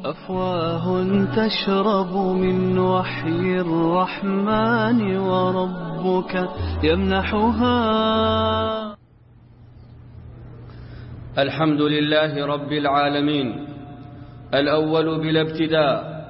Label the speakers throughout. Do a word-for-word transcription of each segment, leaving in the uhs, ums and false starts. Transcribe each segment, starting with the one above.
Speaker 1: أفواه تشرب من وحي الرحمن وربك يمنحها.
Speaker 2: الحمد لله رب العالمين، الأول بلا ابتداء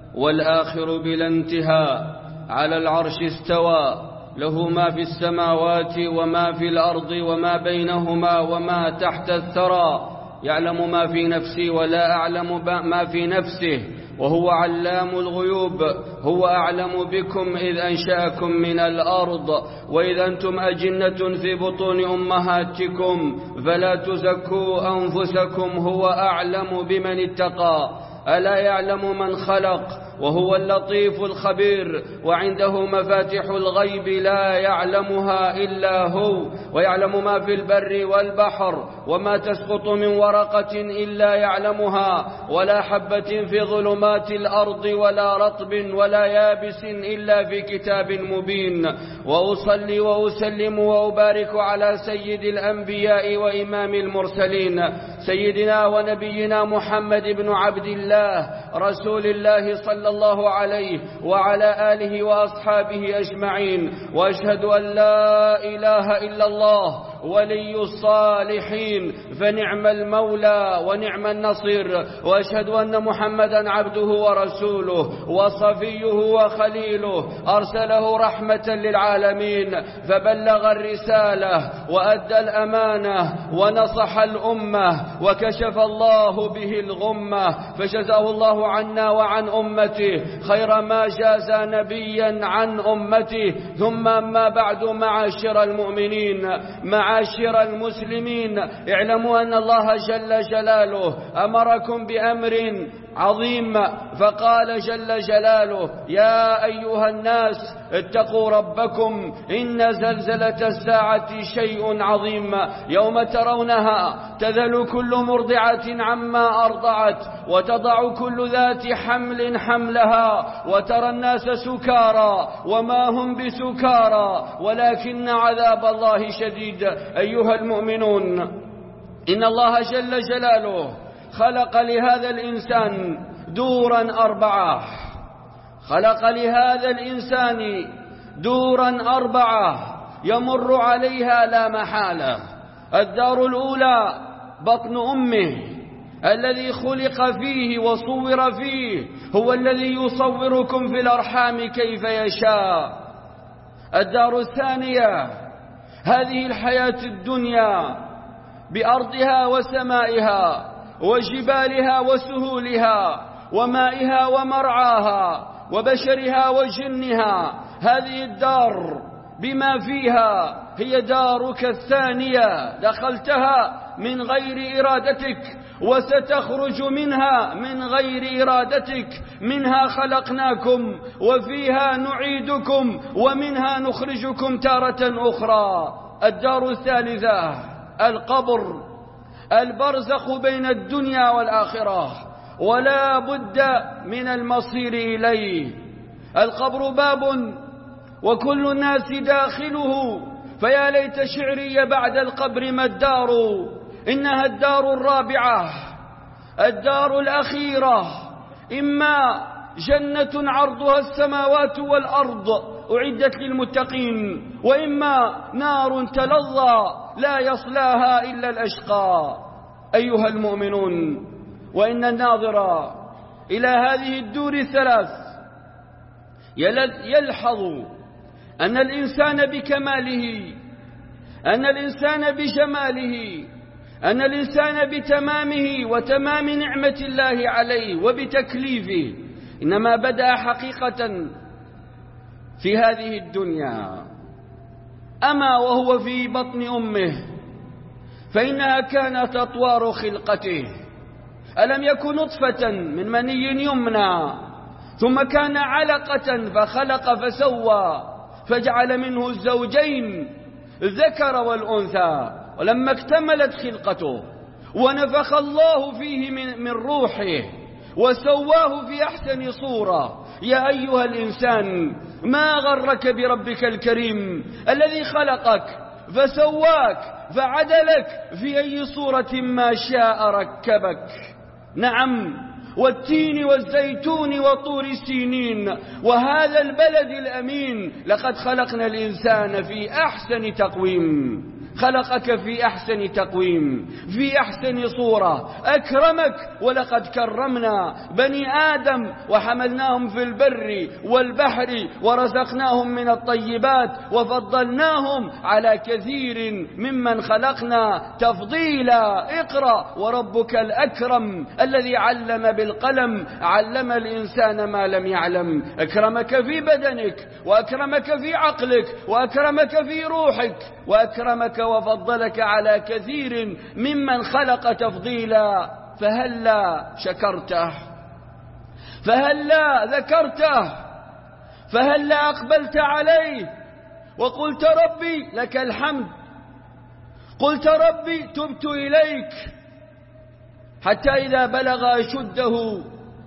Speaker 2: والآخر بلا انتهاء، على العرش استوى، له ما في السماوات وما في الأرض وما بينهما وما تحت الثرى، يعلم ما في نفسي ولا أعلم ما في نفسه، وهو علام الغيوب. هو أعلم بكم إذ أنشأكم من الأرض وإذ أنتم أجنة في بطون أمهاتكم، فلا تزكوا أنفسكم، هو أعلم بمن اتقى. ألا يعلم من خلق وهو اللطيف الخبير، وعنده مفاتح الغيب لا يعلمها إلا هو، ويعلم ما في البر والبحر، وما تسقط من ورقة إلا يعلمها، ولا حبة في ظلمات الأرض ولا رطب ولا يابس إلا في كتاب مبين. وأصلي وأسلم وأبارك على سيد الأنبياء وإمام المرسلين، سيدنا ونبينا محمد بن عبد الله رسول الله صلى الله عليه وعلى آله وأصحابه أجمعين. وأشهد أن لا إله إلا الله ولي الصالحين، فنعم المولى ونعم النصير. وأشهد أن محمدا عبده ورسوله وصفيه وخليله، أرسله رحمة للعالمين، فبلغ الرسالة وأدى الأمانة ونصح الأمة، وكشف الله به الغمة، فجزاه الله عنا وعن أمته خير ما جاز نبيا عن أمته. ثم أما بعد، معاشر المؤمنين، معاشر المسلمين، اعلموا أن الله جل جلاله أمركم بأمر عظيم، فقال جل جلاله: يا أيها الناس اتقوا ربكم إن زلزلة الساعة شيء عظيم، يوم ترونها تذل كل مرضعة عما أرضعت، وتضع كل ذات حمل حملها، وترى الناس سكارى وما هم بسكارى ولكن عذاب الله شديد. أيها المؤمنون، إن الله جل جلاله خلق لهذا الإنسان دورا أربعة، خلق لهذا الإنسان دورا أربعة يمر عليها لا محالة. الدار الأولى بطن أمه الذي خلق فيه وصور فيه، هو الذي يصوركم في الأرحام كيف يشاء. الدار الثانية هذه الحياة الدنيا بأرضها وسمائها وجبالها وسهولها ومائها ومرعاها وبشرها وجنها، هذه الدار بما فيها هي دارك الثانية، دخلتها من غير إرادتك وستخرج منها من غير إرادتك. منها خلقناكم وفيها نعيدكم ومنها نخرجكم تارة أخرى. الدار الثالثة القبر، البرزخ بين الدنيا والآخرة، ولا بد من المصير إليه. القبر باب وكل الناس داخله، فيا ليت شعري بعد القبر ما الدار، إنها الدار الرابعة، الدار الأخيرة، إما جنة عرضها السماوات والأرض أعدت للمتقين، وإما نار تلظى لا يصلاها إلا الأشقى. أيها المؤمنون، وإن الناظر إلى هذه الدور الثلاث يلحظ أن الإنسان بكماله، أن الإنسان بجماله، أن الإنسان بتمامه وتمام نعمة الله عليه وبتكليفه إنما بدأ حقيقة في هذه الدنيا. أما وهو في بطن أمه فإنها كانت أطوار خلقته، ألم يكن نطفة من مني يمنى، ثم كان علقة فخلق فسوى فجعل منه الزوجين الذكر والأنثى. ولما اكتملت خلقته ونفخ الله فيه من, من روحه وسواه في أحسن صورة. يا أيها الإنسان، ما غرك بربك الكريم الذي خلقك فسواك فعدلك في أي صورة ما شاء ركبك. نعم، والتين والزيتون وطور سينين وهذا البلد الأمين. لقد خلقنا الإنسان في أحسن تقويم، خلقك في أحسن تقويم، في أحسن صورة، أكرمك. ولقد كرمنا بني آدم وحملناهم في البر والبحر ورزقناهم من الطيبات وفضلناهم على كثير ممن خلقنا تفضيلا. اقرأ وربك الأكرم الذي علم بالقلم علم الإنسان ما لم يعلم. أكرمك في بدنك وأكرمك في عقلك وأكرمك في روحك وأكرمك وفضلك على كثير ممن خلق تفضيلا. فهلا شكرته، فهلا ذكرته، فهلا أقبلت عليه وقلت ربي لك الحمد، قلت ربي تبت إليك. حتى إذا بلغ أشده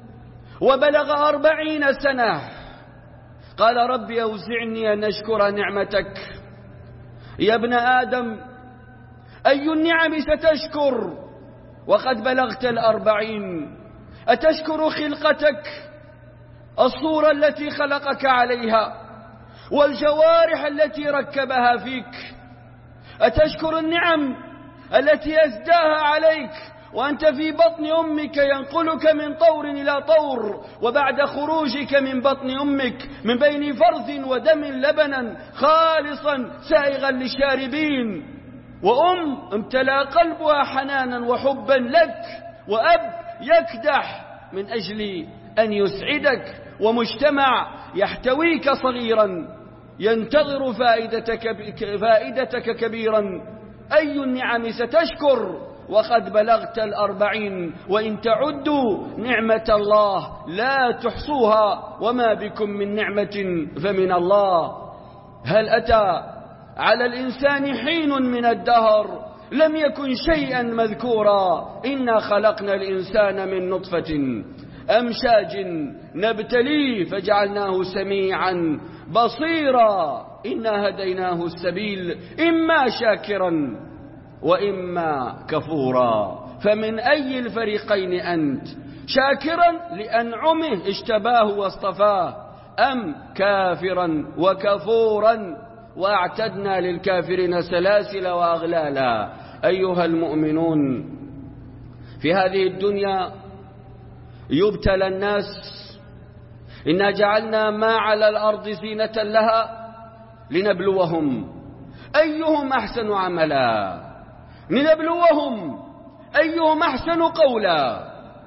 Speaker 2: وبلغ أربعين سنة قال ربي أوزعني أن أشكر نعمتك. يا ابن آدم أي النعم ستشكر وقد بلغت الأربعين؟ أتشكر خلقتك، الصورة التي خلقك عليها والجوارح التي ركبها فيك؟ أتشكر النعم التي أزداها عليك وأنت في بطن أمك ينقلك من طور إلى طور، وبعد خروجك من بطن أمك من بين فرث ودم لبنا خالصا سائغا للشاربين، وأم امتلأ قلبها حنانا وحبا لك، وأب يكدح من أجل أن يسعدك، ومجتمع يحتويك صغيرا ينتظر فائدتك, فائدتك كبيرا. أي النعم ستشكر وقد بلغت الأربعين؟ وإن تعدوا نعمة الله لا تحصوها، وما بكم من نعمة فمن الله. هل أتى على الإنسان حين من الدهر لم يكن شيئا مذكورا؟ إنا خلقنا الإنسان من نطفة أمشاج نبتليه فجعلناه سميعا بصيرا. إنا هديناه السبيل إما شاكرا وإما كفورا. فمن أي الفريقين أنت؟ شاكرا لأنعمه اجتباه واصطفاه، أم كافرا وكفورا وأعتدنا للكافرين سلاسل وأغلالا؟ أيها المؤمنون، في هذه الدنيا يبتلى الناس. إنا جعلنا ما على الأرض زينة لها لنبلوهم أيهم أحسن عملا، لنبلوهم أيهم أحسن قولا،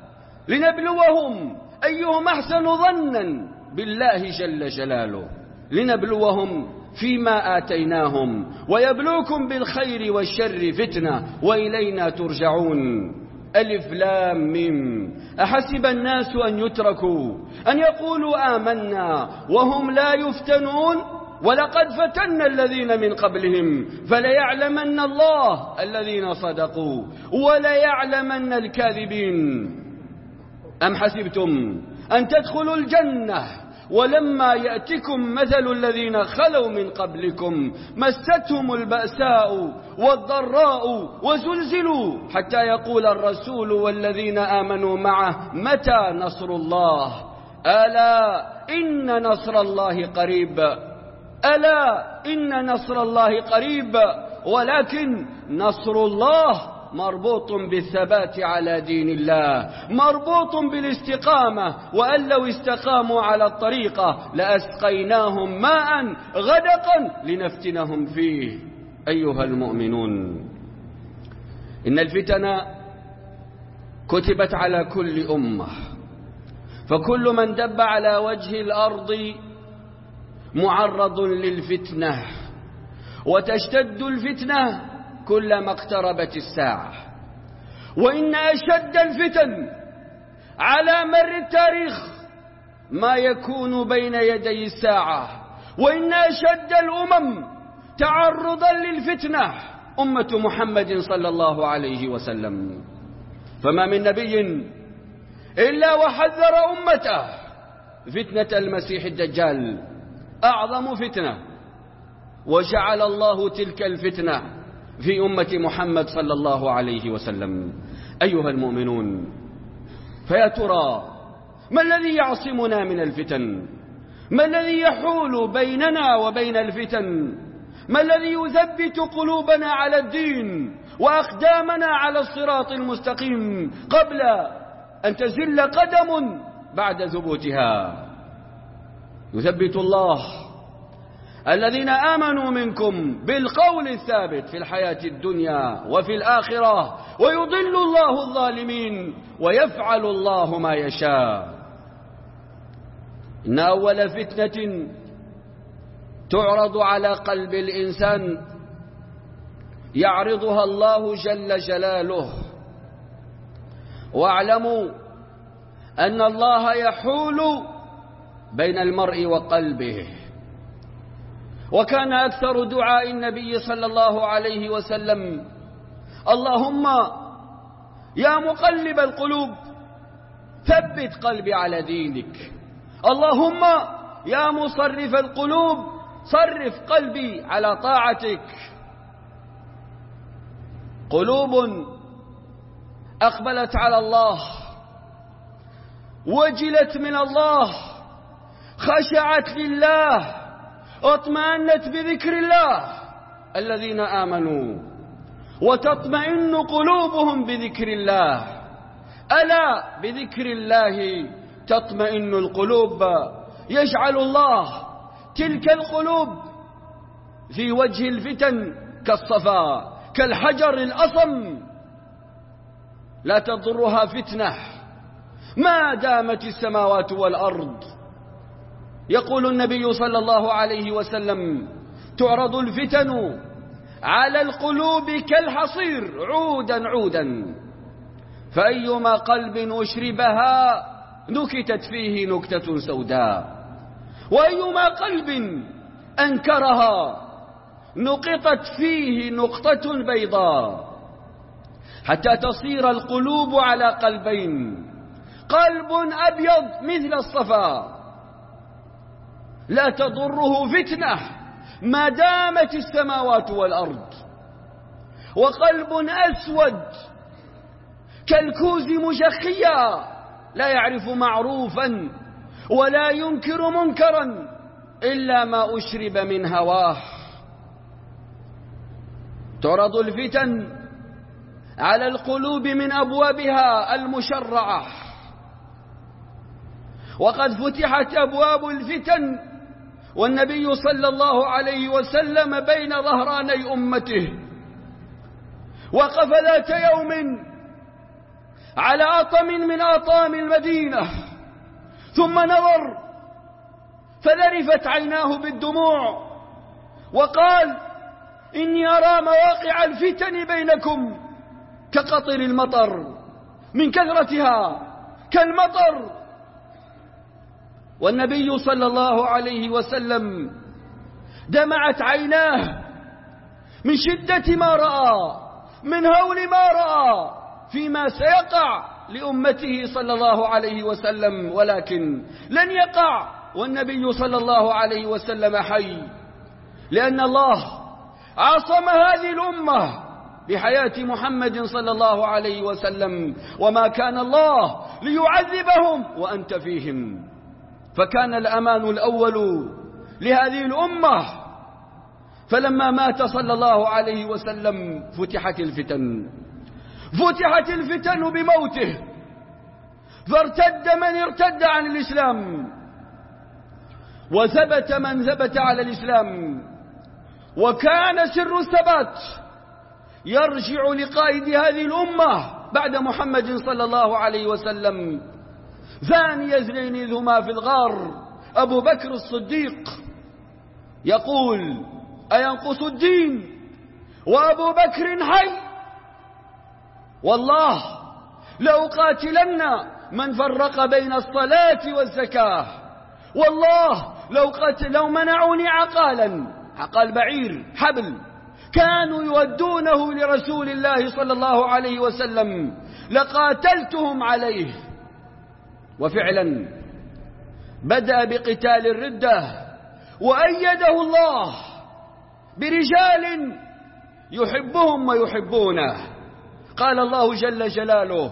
Speaker 2: لنبلوهم أيهم أحسن ظنا بالله جل جلاله، لنبلوهم فيما آتيناهم، ويبلوكم بالخير والشر فتنة وإلينا ترجعون. ألف لام ميم. أحسب الناس أن يتركوا أن يقولوا آمنا وهم لا يفتنون؟ ولقد فتنا الذين من قبلهم فليعلمن الله الذين صدقوا وليعلمن الكاذبين. أم حسبتم أن تدخلوا الجنة ولما يأتكم مثل الذين خلوا من قبلكم مستهم البأساء والضراء وزلزلوا حتى يقول الرسول والذين آمنوا معه متى نصر الله؟ ألا إن نصر الله قريب، ألا إن نصر الله قريب. ولكن نصر الله مربوط بالثبات على دين الله، مربوط بالاستقامة، وأن لو استقاموا على الطريقة لأسقيناهم ماء غدقا لنفتنهم فيه. أيها المؤمنون، إن الفتن كتبت على كل أمة، فكل من دب على وجه الأرض معرض للفتنة، وتشتد الفتنة كلما اقتربت الساعة. وإن أشد الفتن على مر التاريخ ما يكون بين يدي الساعة، وإن أشد الأمم تعرضا للفتنة أمة محمد صلى الله عليه وسلم. فما من نبي إلا وحذر أمته فتنة المسيح الدجال، أعظم فتنة، وجعل الله تلك الفتنة في أمة محمد صلى الله عليه وسلم. أيها المؤمنون، فيا ترى ما الذي يعصمنا من الفتن؟ ما الذي يحول بيننا وبين الفتن؟ ما الذي يثبت قلوبنا على الدين وأقدامنا على الصراط المستقيم قبل أن تزل قدم بعد ثبوتها؟ يثبت الله الذين آمنوا منكم بالقول الثابت في الحياة الدنيا وفي الآخرة، ويضل الله الظالمين ويفعل الله ما يشاء. إن أول فتنة تعرض على قلب الإنسان يعرضها الله جل جلاله، واعلموا أن الله يحول بين المرء وقلبه. وكان أكثر دعاء النبي صلى الله عليه وسلم: اللهم يا مقلب القلوب ثبت قلبي على دينك، اللهم يا مصرف القلوب صرف قلبي على طاعتك. قلوب أقبلت على الله، وجلت من الله، خشعت لله، واطمأنت بذكر الله، الذين آمنوا وتطمئن قلوبهم بذكر الله. ألا بذكر الله تطمئن القلوب. يجعل الله تلك القلوب في وجه الفتن كالصفا، كالحجر الأصم، لا تضرها فتنة ما دامت السماوات والأرض. يقول النبي صلى الله عليه وسلم: تعرض الفتن على القلوب كالحصير عودا عودا، فأيما قلب أشربها نكتت فيه نكتة سوداء، وأيما قلب أنكرها نقطت فيه نقطة بيضاء، حتى تصير القلوب على قلبين: قلب أبيض مثل الصفا لا تضره فتنة ما دامت السماوات والأرض، وقلب أسود كالكوز مجخيا لا يعرف معروفا ولا ينكر منكرا إلا ما أشرب من هواه. تعرض الفتن على القلوب من أبوابها المشرعة، وقد فتحت أبواب الفتن والنبي صلى الله عليه وسلم بين ظهراني أمته. وقف ذات يوم على أطم من أطام المدينة، ثم نظر فذرفت عيناه بالدموع وقال: إني أرى مواقع الفتن بينكم كقطر المطر، من كثرتها كالمطر. والنبي صلى الله عليه وسلم دمعت عيناه من شدة ما رأى، من هول ما رأى فيما سيقع لأمته صلى الله عليه وسلم، ولكن لن يقع والنبي صلى الله عليه وسلم حي، لأن الله عصم هذه الأمة بحياة محمد صلى الله عليه وسلم، وما كان الله ليعذبهم وأنت فيهم. فكان الأمان الأول لهذه الأمة، فلما مات صلى الله عليه وسلم فتحت الفتن، فتحت الفتن بموته، فارتد من ارتد عن الإسلام، وثبت من ثبت على الإسلام. وكان سر الثبات يرجع لقائد هذه الأمة بعد محمد صلى الله عليه وسلم، ثاني اثنين إذ هما في الغار، أبو بكر الصديق يقول: أينقص الدين وأبو بكر حي؟ والله لأقاتلن من فرق بين الصلاة والزكاة، والله لو, لو منعوني عقالا، عقال بعير حبل، كانوا يودونه لرسول الله صلى الله عليه وسلم لقاتلتهم عليه. وفعلا بدأ بقتال الردة، وأيده الله برجال يحبهم ويحبونه. قال الله جل جلاله: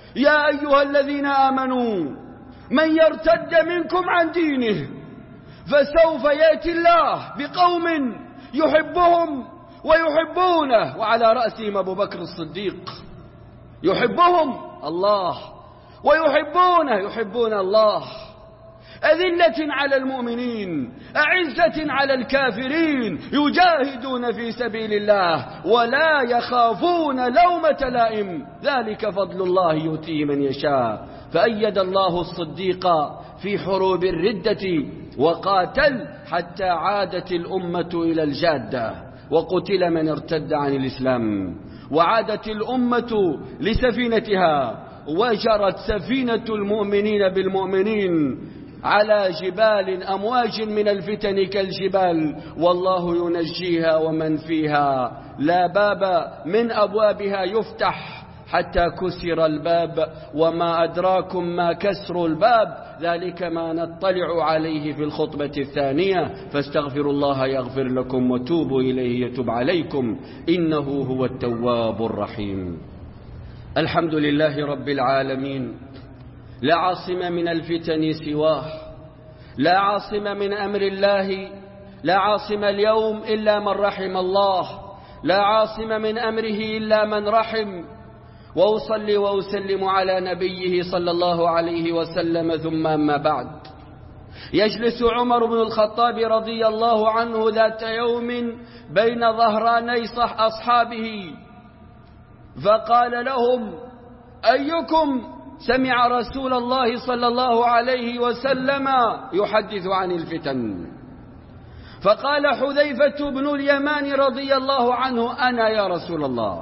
Speaker 2: يا أيها الذين آمنوا من يرتد منكم عن دينه فسوف يأتي الله بقوم يحبهم ويحبونه، وعلى رأسهم أبو بكر الصديق. يحبهم الله ويحبونه، يحبون الله. أذلة على المؤمنين أعزة على الكافرين، يجاهدون في سبيل الله ولا يخافون لومة لائم، ذلك فضل الله يؤتيه من يشاء. فأيد الله الصديق في حروب الردة وقاتل حتى عادت الأمة إلى الجادة، وقتل من ارتد عن الإسلام، وعادت الأمة لسفينتها، وجرت سفينة المؤمنين بالمؤمنين على جبال أمواج من الفتن كالجبال، والله ينجيها ومن فيها. لا باب من أبوابها يفتح حتى كسر الباب، وما أدراكم ما كسر الباب، ذلك ما نطلع عليه في الخطبة الثانية. فاستغفروا الله يغفر لكم وتوبوا إليه يتوب عليكم، إنه هو التواب الرحيم. الحمد لله رب العالمين، لا عاصم من الفتن سواه، لا عاصم من أمر الله، لا عاصم اليوم إلا من رحم الله، لا عاصم من أمره إلا من رحم. وأصلي وأسلم على نبيه صلى الله عليه وسلم، ثم أما بعد. يجلس عمر بن الخطاب رضي الله عنه ذات يوم بين ظهراني أصحابه فقال لهم: أيكم سمع رسول الله صلى الله عليه وسلم يحدث عن الفتن؟ فقال حذيفة بن اليمان رضي الله عنه: أنا يا رسول الله،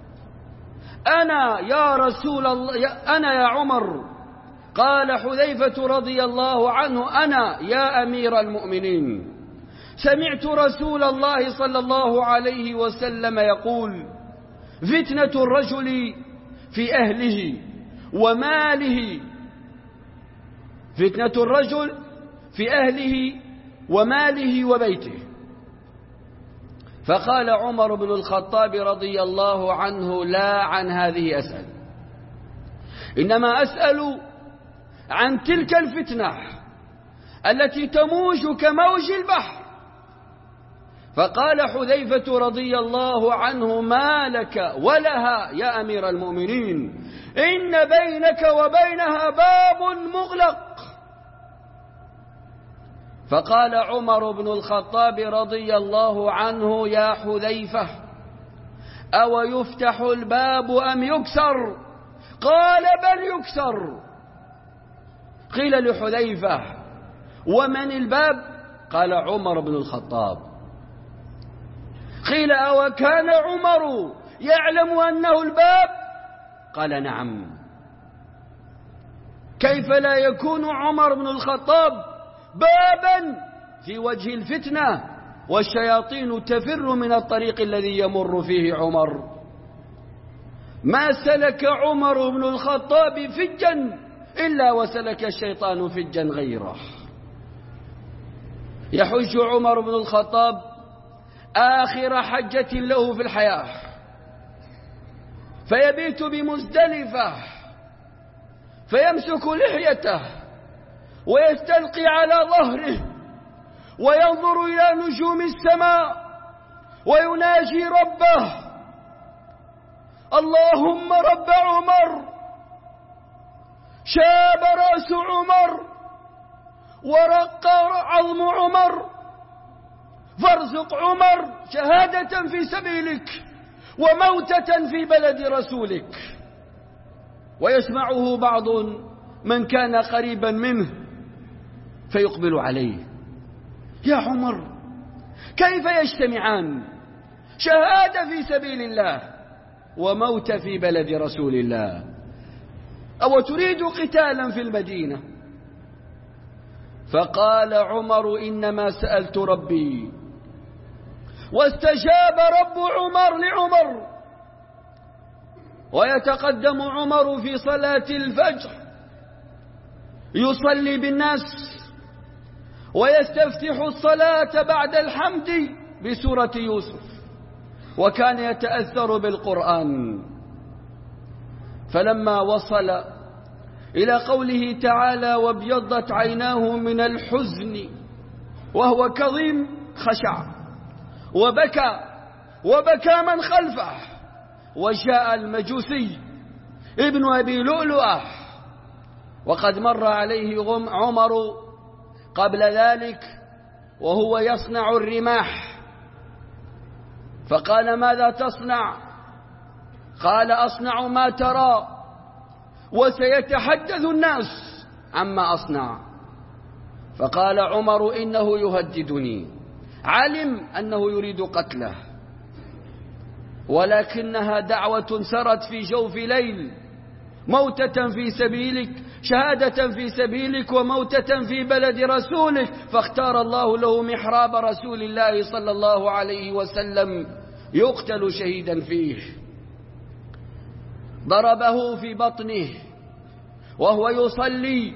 Speaker 2: أنا يا رسول الله، أنا يا عمر. قال حذيفة رضي الله عنه: أنا يا أمير المؤمنين. سمعت رسول الله صلى الله عليه وسلم يقول: فتنة الرجل في أهله وماله، فتنة الرجل في أهله وماله وبيته. فقال عمر بن الخطاب رضي الله عنه: لا عن هذه أسأل، إنما أسأل عن تلك الفتنة التي تموج كموج البحر. فقال حذيفة رضي الله عنه: ما لك ولها يا أمير المؤمنين، إن بينك وبينها باب مغلق. فقال عمر بن الخطاب رضي الله عنه: يا حذيفة، أو يفتح الباب أم يكسر؟ قال: بل يكسر. قيل لحذيفة: ومن الباب؟ قال: عمر بن الخطاب. قيل: أو كان عمر يعلم أنه الباب؟ قال: نعم. كيف لا يكون عمر بن الخطاب بابا في وجه الفتنة والشياطين تفر من الطريق الذي يمر فيه عمر؟ ما سلك عمر بن الخطاب فجا إلا وسلك الشيطان فجا غيره. يحج عمر بن الخطاب آخر حجة له في الحياة، فيبيت بمزدلفة، فيمسك لحيته ويستلقي على ظهره وينظر إلى نجوم السماء ويناجي ربه: اللهم رب عمر، شاب رأس عمر ورق عظم عمر، فارزق عمر شهادة في سبيلك وموتة في بلد رسولك. ويسمعه بعض من كان قريبا منه فيقبل عليه: يا عمر، كيف يجتمعان؟ شهادة في سبيل الله وموت في بلد رسول الله، أو تريد قتالا في المدينة؟ فقال عمر: إنما سألت ربي. واستجاب رب عمر لعمر. ويتقدم عمر في صلاة الفجر يصلي بالناس، ويستفتح الصلاة بعد الحمد بسورة يوسف، وكان يتأثر بالقرآن. فلما وصل إلى قوله تعالى وابيضت عيناه من الحزن وهو كظيم خشع وبكى وبكى من خلفه، وجاء المجوسي ابن أبي لؤلؤة وقد مر عليه عمر قبل ذلك وهو يصنع الرماح، فقال ماذا تصنع؟ قال أصنع ما ترى وسيتحدث الناس عما أصنع. فقال عمر إنه يهددني، علم أنه يريد قتله، ولكنها دعوة سرت في جوف ليل، موتة في سبيلك، شهادة في سبيلك وموتة في بلد رسولك، فاختار الله له محراب رسول الله صلى الله عليه وسلم يقتل شهيدا فيه. ضربه في بطنه وهو يصلي،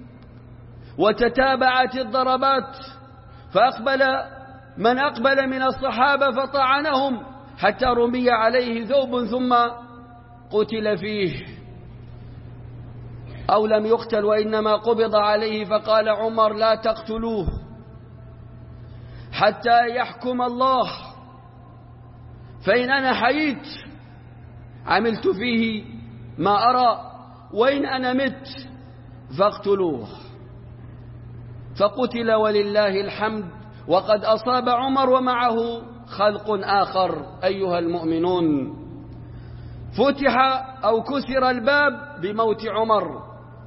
Speaker 2: وتتابعت الضربات، فأقبل من أقبل من الصحابة فطعنهم حتى رمي عليه ثوب ثم قتل فيه، أو لم يقتل وإنما قبض عليه. فقال عمر لا تقتلوه حتى يحكم الله، فإن أنا حييت عملت فيه ما أرى، وإن أنا مت فاقتلوه. فقتل ولله الحمد، وقد أصاب عمر ومعه خلق آخر. أيها المؤمنون، فتح أو كسر الباب بموت عمر،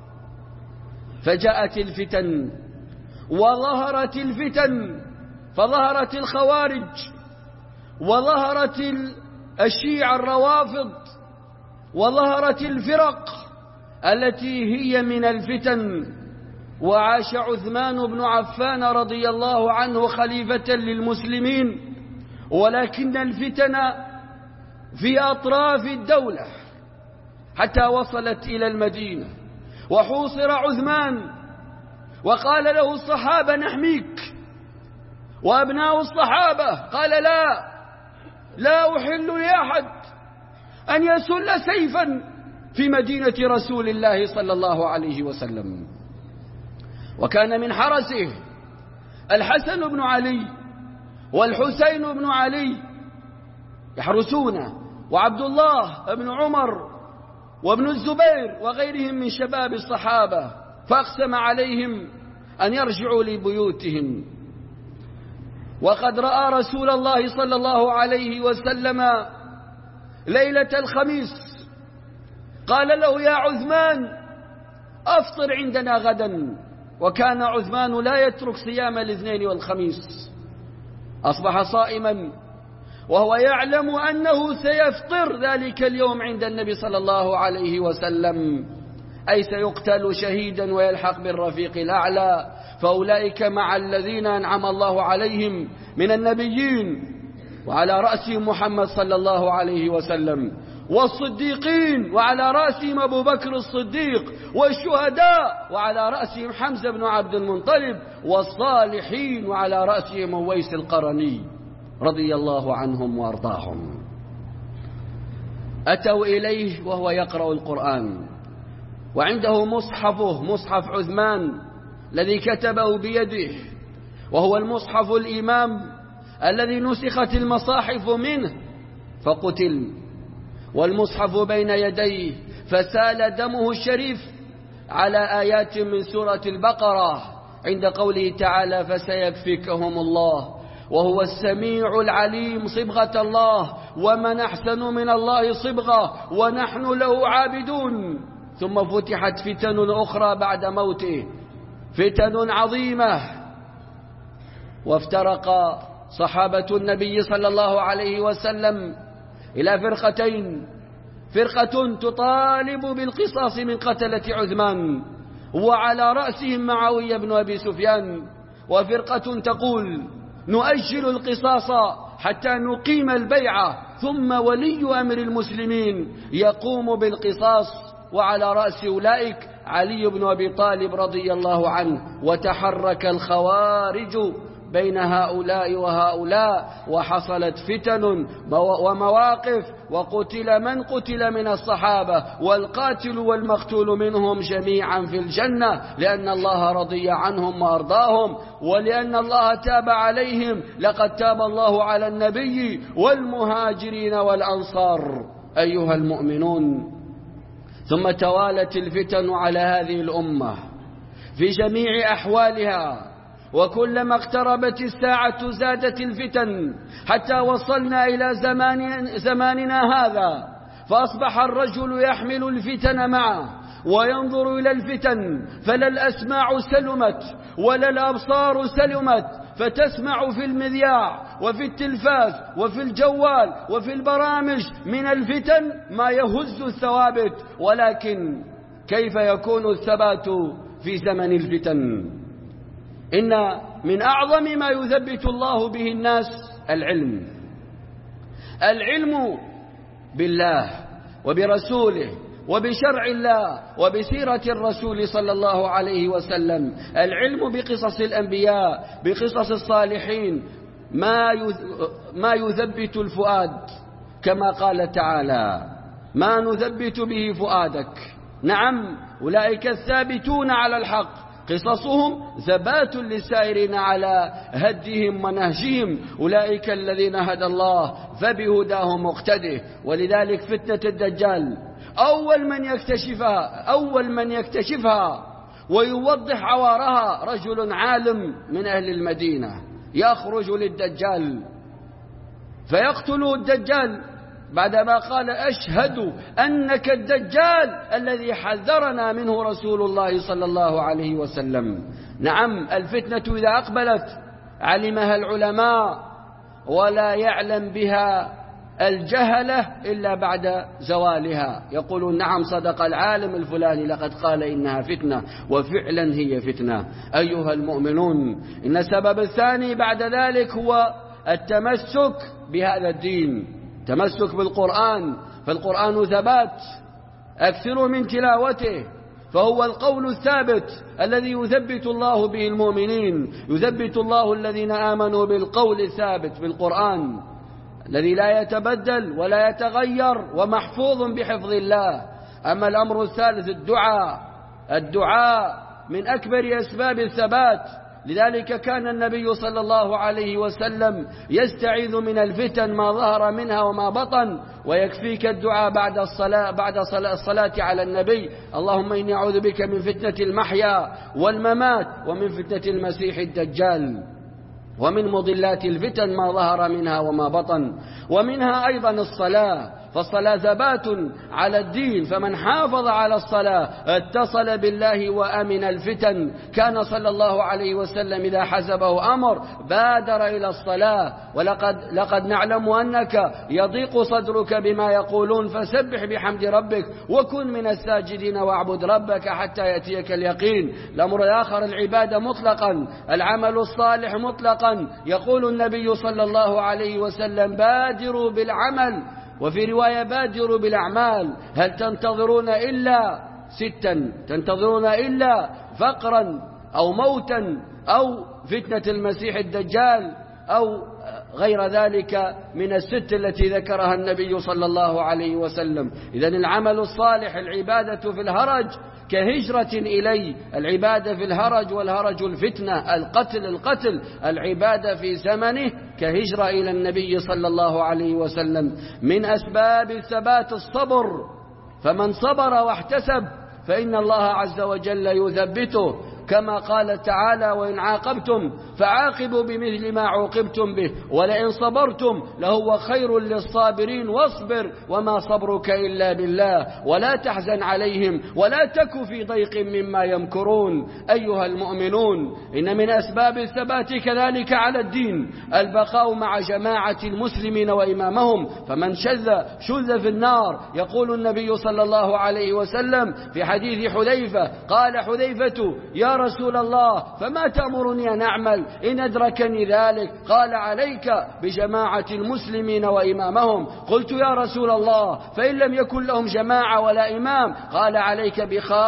Speaker 2: فجاءت الفتن وظهرت الفتن، فظهرت الخوارج وظهرت الشيعة الروافض وظهرت الفرق التي هي من الفتن. وعاش عثمان بن عفان رضي الله عنه خليفة للمسلمين، ولكن الفتن في أطراف الدولة حتى وصلت إلى المدينة، وحوصر عثمان وقال له الصحابة نحميك، وأبناء الصحابة قال لا لا أحل لأحد أن يسل سيفا في مدينة رسول الله صلى الله عليه وسلم. وكان من حرسه الحسن بن علي والحسين بن علي يحرسونه، وعبد الله بن عمر وابن الزبير وغيرهم من شباب الصحابة، فأقسم عليهم أن يرجعوا لبيوتهم. وقد رأى رسول الله صلى الله عليه وسلم ليلة الخميس، قال له يا عثمان أفطر عندنا غدا، وكان عثمان لا يترك صيام الاثنين والخميس، أصبح صائما وهو يعلم أنه سيفطر ذلك اليوم عند النبي صلى الله عليه وسلم، أي سيقتل شهيدا ويلحق بالرفيق الأعلى. فأولئك مع الذين أنعم الله عليهم من النبيين، وعلى رأسهم محمد صلى الله عليه وسلم، والصديقين وعلى رأسهم أبو بكر الصديق، والشهداء وعلى رأسهم حمزة بن عبد المطلب، والصالحين وعلى رأسهم أويس القرني رضي الله عنهم وأرضاهم. أتوا إليه وهو يقرأ القرآن، وعنده مصحفه مصحف عثمان الذي كتبه بيده، وهو المصحف الإمام الذي نسخت المصاحف منه، فقتل والمصحف بين يديه، فسال دمه الشريف على آيات من سورة البقرة عند قوله تعالى فسيكفيكهم الله وهو السميع العليم، صبغة الله، ومن أحسن من الله صبغة ونحن له عابدون. ثم فتحت فتن أخرى بعد موته، فتن عظيمة، وافترق صحابة النبي صلى الله عليه وسلم إلى فرقتين، فرقة تطالب بالقصاص من قتلة عثمان وعلى رأسهم معاوية بن أبي سفيان، وفرقة تقول نؤجل القصاص حتى نقيم البيعة، ثم ولي أمر المسلمين يقوم بالقصاص، وعلى رأس أولئك علي بن أبي طالب رضي الله عنه. وتحرك الخوارج بين هؤلاء وهؤلاء، وحصلت فتن ومواقف، وقتل من قتل من الصحابة، والقاتل والمقتول منهم جميعا في الجنة، لأن الله رضي عنهم وأرضاهم، ولأن الله تاب عليهم. لقد تاب الله على النبي والمهاجرين والأنصار أيها المؤمنون. ثم توالت الفتن على هذه الأمة في جميع أحوالها، وكلما اقتربت الساعة زادت الفتن، حتى وصلنا إلى زمان زماننا هذا، فأصبح الرجل يحمل الفتن معه وينظر إلى الفتن، فلا الأسماع سلمت ولا الأبصار سلمت، فتسمع في المذياع وفي التلفاز وفي الجوال وفي البرامج من الفتن ما يهز الثوابت. ولكن كيف يكون الثبات في زمن الفتن؟ إن من أعظم ما يثبت الله به الناس العلم، العلم بالله وبرسوله وبشرع الله وبسيرة الرسول صلى الله عليه وسلم، العلم بقصص الأنبياء، بقصص الصالحين، ما ما يثبت الفؤاد، كما قال تعالى: ما نثبت به فؤادك. نعم، أولئك الثابتون على الحق قصصهم ثبات للسائرين على هدهم ونهجهم، أولئك الذين هدى الله فبهداه مقتده. ولذلك فتنة الدجال أول من يكتشفها أول من يكتشفها ويوضح عوارها رجل عالم من أهل المدينة، يخرج للدجال فيقتل الدجال بعدما قال: أشهد أنك الدجال الذي حذرنا منه رسول الله صلى الله عليه وسلم. نعم، الفتنة إذا أقبلت علمها العلماء، ولا يعلم بها الجهلة إلا بعد زوالها. يقولون: نعم، صدق العالم الفلاني لقد قال إنها فتنة، وفعلا هي فتنة. أيها المؤمنون، إن السبب الثاني بعد ذلك هو التمسك بهذا الدين، تمسك بالقرآن، فالقرآن ثبات، أكثروا من تلاوته، فهو القول الثابت الذي يثبت الله به المؤمنين، يثبت الله الذين آمنوا بالقول الثابت بالقرآن الذي لا يتبدل ولا يتغير ومحفوظ بحفظ الله. أما الأمر الثالث الدعاء، الدعاء من أكبر أسباب الثبات. لذلك كان النبي صلى الله عليه وسلم يستعيذ من الفتن ما ظهر منها وما بطن، ويكفيك الدعاء بعد الصلاة بعد الصلاة على النبي: اللهم إني أعوذ بك من فتنة المحيا والممات ومن فتنة المسيح الدجال ومن مضلات الفتن ما ظهر منها وما بطن. ومنها أيضا الصلاة، فالصلاة ثبات على الدين، فمن حافظ على الصلاة اتصل بالله وأمن الفتن. كان صلى الله عليه وسلم إذا حزبه أمر بادر إلى الصلاة. ولقد لقد نعلم أنك يضيق صدرك بما يقولون، فسبح بحمد ربك وكن من الساجدين واعبد ربك حتى يأتيك اليقين. الأمر الآخر العبادة مطلقا، العمل الصالح مطلقا. يقول النبي صلى الله عليه وسلم: بادروا بالعمل، وفي رواية: بادروا بالأعمال. هل تنتظرون إلا ستا؟ تنتظرون إلا فقرا أو موتا أو فتنة المسيح الدجال أو غير ذلك من الست التي ذكرها النبي صلى الله عليه وسلم. إذن العمل الصالح، العبادة في الهرج كهجرة إلي، العبادة في الهرج، والهرج الفتنة، القتل القتل، العبادة في زمنه كهجرة إلى النبي صلى الله عليه وسلم. من أسباب الثبات الصبر، فمن صبر واحتسب فإن الله عز وجل يثبته، كما قال تعالى: وإن عاقبتم فعاقبوا بمثل ما عوقبتم به ولئن صبرتم لهو خير للصابرين واصبر وما صبرك إلا بالله ولا تحزن عليهم ولا تك في ضيق مما يمكرون. أيها المؤمنون، إن من أسباب الثبات كذلك على الدين البقاء مع جماعة المسلمين وإمامهم، فمن شذ شذ في النار. يقول النبي صلى الله عليه وسلم في حديث حذيفة: قال حذيفة: يا رسول الله فما تأمرني أن أعمل إن أدركني ذلك؟ قال عليك بجماعة المسلمين وإمامهم. قلت يا رسول الله فإن لم يكن لهم جماعة ولا إمام؟ قال عليك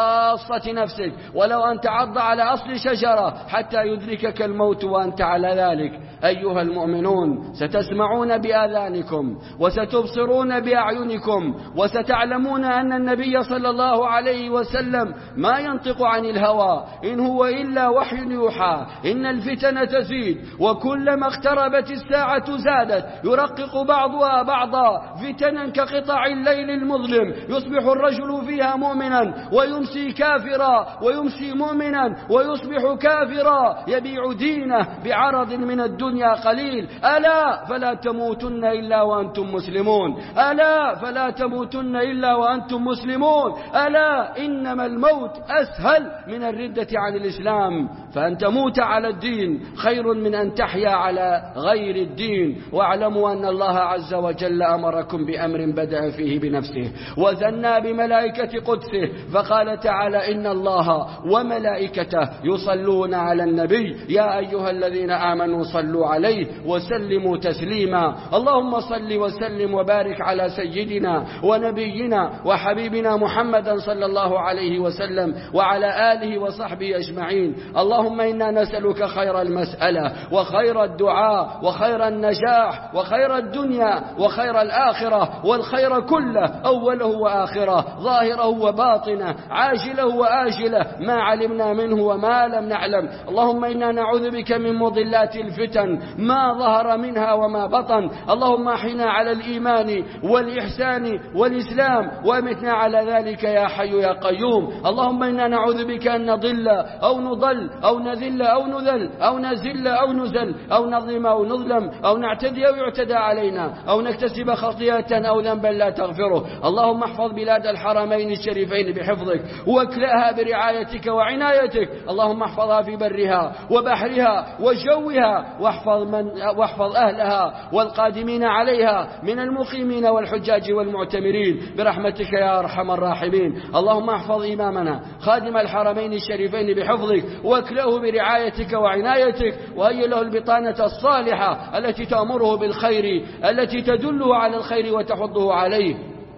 Speaker 2: بخاصة نفسك ولو أن تعض على أصل شجرة حتى يدركك الموت وأنت على ذلك. أيها المؤمنون، ستسمعون بآذانكم وستبصرون بأعينكم وستعلمون أن النبي صلى الله عليه وسلم ما ينطق عن الهوى، إن هو إلا وحي يوحى. إن الفتن تزيد وكلما اقتربت الساعة زادت، يرقق بعضها بعضا فتنا كقطع الليل المظلم، يصبح الرجل فيها مؤمنا ويمسي كافرا ويمسي مؤمنا ويصبح كافرا، يبيع دينه بعرض من الدنيا قليل. ألا فلا تموتن إلا وأنتم مسلمون، ألا فلا تموتن إلا وأنتم مسلمون، ألا إنما الموت أسهل من الردة عن الإسلام، فأن تموت على الدين خير من أن تحيا على غير الدين. واعلموا أن الله عز وجل أمركم بأمر بدأ فيه بنفسه وثنى بملائكة قدسه، فقال تعالى إن الله وملائكته يصلون على النبي يا أيها الذين آمنوا صلوا عليه وسلموا تسليما. اللهم صل وسلم وبارك على سيدنا ونبينا وحبيبنا محمد صلى الله عليه وسلم وعلى آله وصحبه أجمعين. اللهم إنا نسألك خير المسألة وخير الدعاء وخير النجاح وخير الدنيا وخير الآخرة، والخير كله أوله وآخره، ظاهره وباطنه، عاجله وآجله، ما علمنا منه وما لم نعلم. اللهم إنا نعوذ بك من مضلات الفتن ما ظهر منها وما بطن. اللهم احينا على الإيمان والإحسان والإسلام وامتنا على ذلك يا حي يا قيوم. اللهم إنا نعوذ بك أن نضل أو نضل أو نذل أو نذل أو نزل أو نزل أو نظلم أو نظلم أو نعتدي أو يعتدى علينا أو نكتسب خطيئة أو ذنبا لا تغفره. اللهم احفظ بلاد الحرمين الشريفين بحفظك واكلأها برعايتك وعنايتك. اللهم احفظها في برها وبحرها وجوها، واحفظ, من واحفظ أهلها والقادمين عليها من المقيمين والحجاج والمعتمرين برحمتك يا أرحم الراحمين. اللهم احفظ إمامنا خادم الحرمين الشريفين بحفظك واكلأه برعايتك وعنايتك، وهي له البطانة الصالحة التي تأمره بالخير، التي تدله على الخير وتحضه عليه.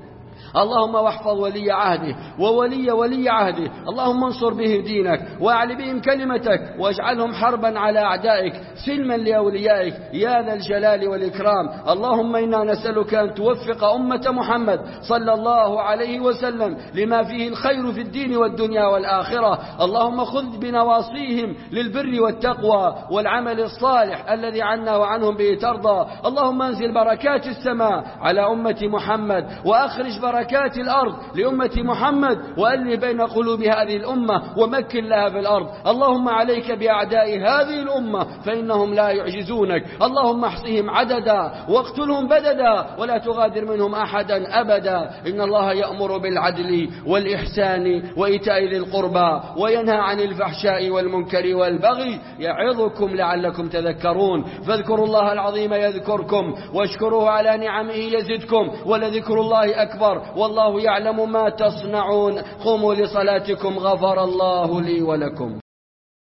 Speaker 2: اللهم واحفظ ولي عهده وولي ولي عهده. اللهم انصر به دينك واعل بهم كلمتك واجعلهم حربا على أعدائك سلما لأوليائك يا ذا الجلال والإكرام. اللهم إنا نسألك أن توفق أمة محمد صلى الله عليه وسلم لما فيه الخير في الدين والدنيا والآخرة. اللهم خذ بنواصيهم للبر والتقوى والعمل الصالح الذي عنا وعنهم به ترضى. اللهم انزل بركات السماء على أمة محمد وأخرج بركات بركات الأرض لأمة محمد، وألف بين قلوب هذه الأمة ومكن لها في الأرض. اللهم عليك بأعداء هذه الأمة فإنهم لا يعجزونك. اللهم احصهم عددا واقتلهم بددا ولا تغادر منهم أحدا أبدا. إن الله يأمر بالعدل والإحسان وإيتاء ذي القربى وينهى عن الفحشاء والمنكر والبغي يعظكم لعلكم تذكرون. فاذكروا الله العظيم يذكركم واشكروه على نعمه يزدكم ولذكر الله أكبر والله يعلم ما تصنعون. قوموا لصلاتكم غفر الله لي ولكم.